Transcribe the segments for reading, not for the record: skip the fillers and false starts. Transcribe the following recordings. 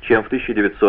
чем в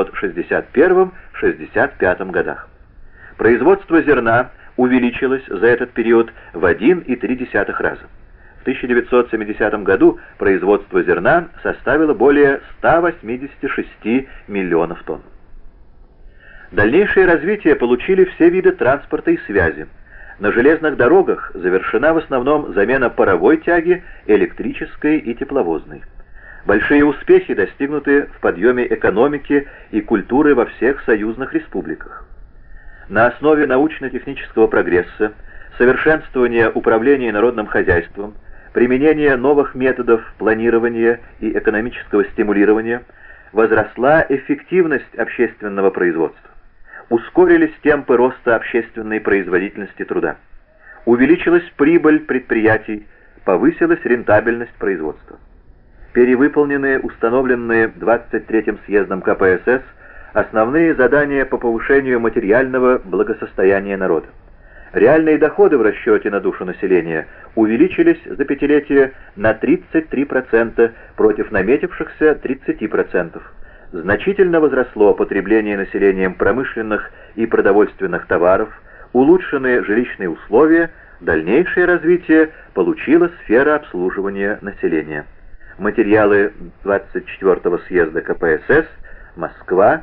1961-65 годах. Производство зерна увеличилось за этот период в 1,3 раза. В 1970 году производство зерна составило более 186 миллионов тонн. Дальнейшее развитие получили все виды транспорта и связи. На железных дорогах завершена в основном замена паровой тяги электрической и тепловозной. Большие успехи достигнуты в подъеме экономики и культуры во всех союзных республиках. На основе научно-технического прогресса, совершенствования управления народным хозяйством, применения новых методов планирования и экономического стимулирования возросла эффективность общественного производства. Ускорились темпы роста общественной производительности труда. Увеличилась прибыль предприятий, повысилась рентабельность производства. Перевыполнены установленные 23-м съездом КПСС основные задания по повышению материального благосостояния народа. Реальные доходы в расчете на душу населения увеличились за пятилетие на 33% против наметившихся 30%. Значительно возросло потребление населением промышленных и продовольственных товаров, улучшены жилищные условия, дальнейшее развитие получила сфера обслуживания населения. Материалы 24-го съезда КПСС, Москва,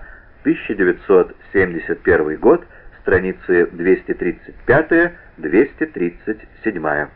1971 год, страницы 235-237.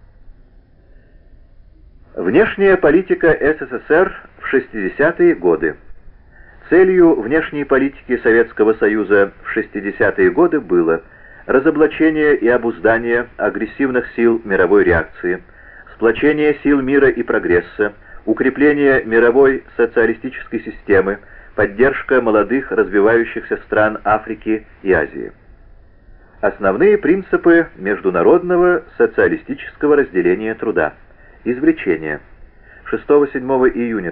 Внешняя политика СССР в 60-е годы. Целью внешней политики Советского Союза в 60-е годы было разоблачение и обуздание агрессивных сил мировой реакции, сплочение сил мира и прогресса, укрепление мировой социалистической системы, поддержка молодых развивающихся стран Африки и Азии. Основные принципы международного социалистического разделения труда. Извлечение. 6-7 июня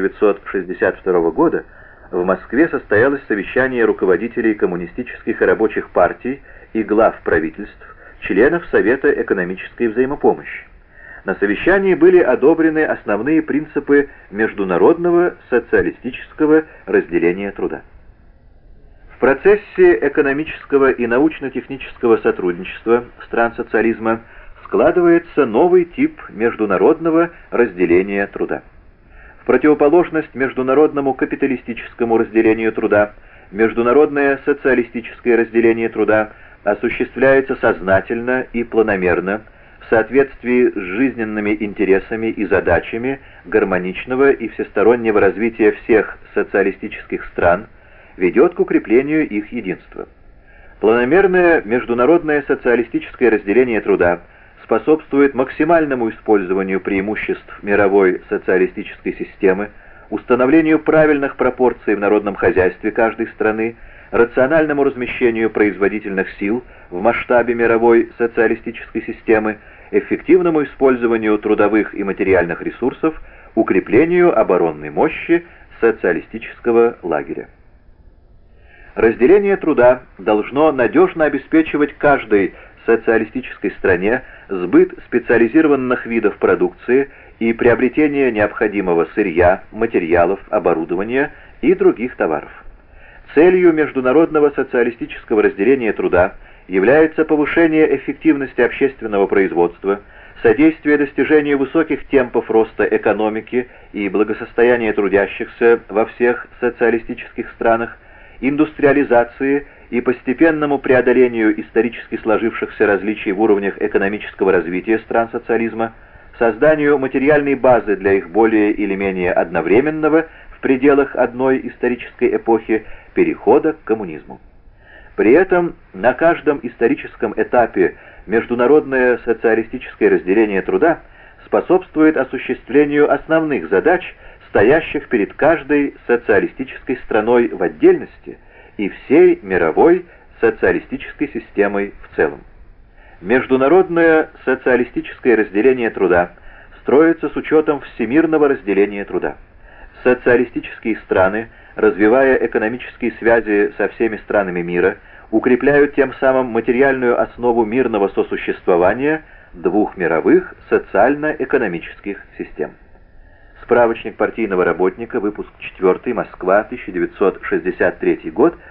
1962 года в Москве состоялось совещание руководителей коммунистических и рабочих партий и глав правительств, членов Совета экономической взаимопомощи. На совещании были одобрены основные принципы международного социалистического разделения труда. В процессе экономического и научно-технического сотрудничества стран социализма складывается новый тип международного разделения труда. В противоположность международному капиталистическому разделению труда, международное социалистическое разделение труда осуществляется сознательно и планомерно, в соответствии с жизненными интересами и задачами гармоничного и всестороннего развития всех социалистических стран, ведет к укреплению их единства. Планомерное международное социалистическое разделение труда способствует максимальному использованию преимуществ мировой социалистической системы, установлению правильных пропорций в народном хозяйстве каждой страны, рациональному размещению производительных сил в масштабе мировой социалистической системы, эффективному использованию трудовых и материальных ресурсов, укреплению оборонной мощи социалистического лагеря. Разделение труда должно надежно обеспечивать каждой социалистической стране сбыт специализированных видов продукции и приобретение необходимого сырья, материалов, оборудования и других товаров. Целью международного социалистического разделения труда является повышение эффективности общественного производства, содействие достижению высоких темпов роста экономики и благосостояния трудящихся во всех социалистических странах, индустриализации и постепенному преодолению исторически сложившихся различий в уровнях экономического развития стран социализма, созданию материальной базы для их более или менее одновременного в пределах одной исторической эпохи перехода к коммунизму. При этом на каждом историческом этапе международное социалистическое разделение труда способствует осуществлению основных задач, стоящих перед каждой социалистической страной в отдельности и всей мировой социалистической системой в целом. Международное социалистическое разделение труда строится с учетом всемирного разделения труда. Социалистические страны, развивая экономические связи со всеми странами мира, укрепляют тем самым материальную основу мирного сосуществования двух мировых социально-экономических систем. Справочник партийного работника, выпуск 4, Москва, 1963 год,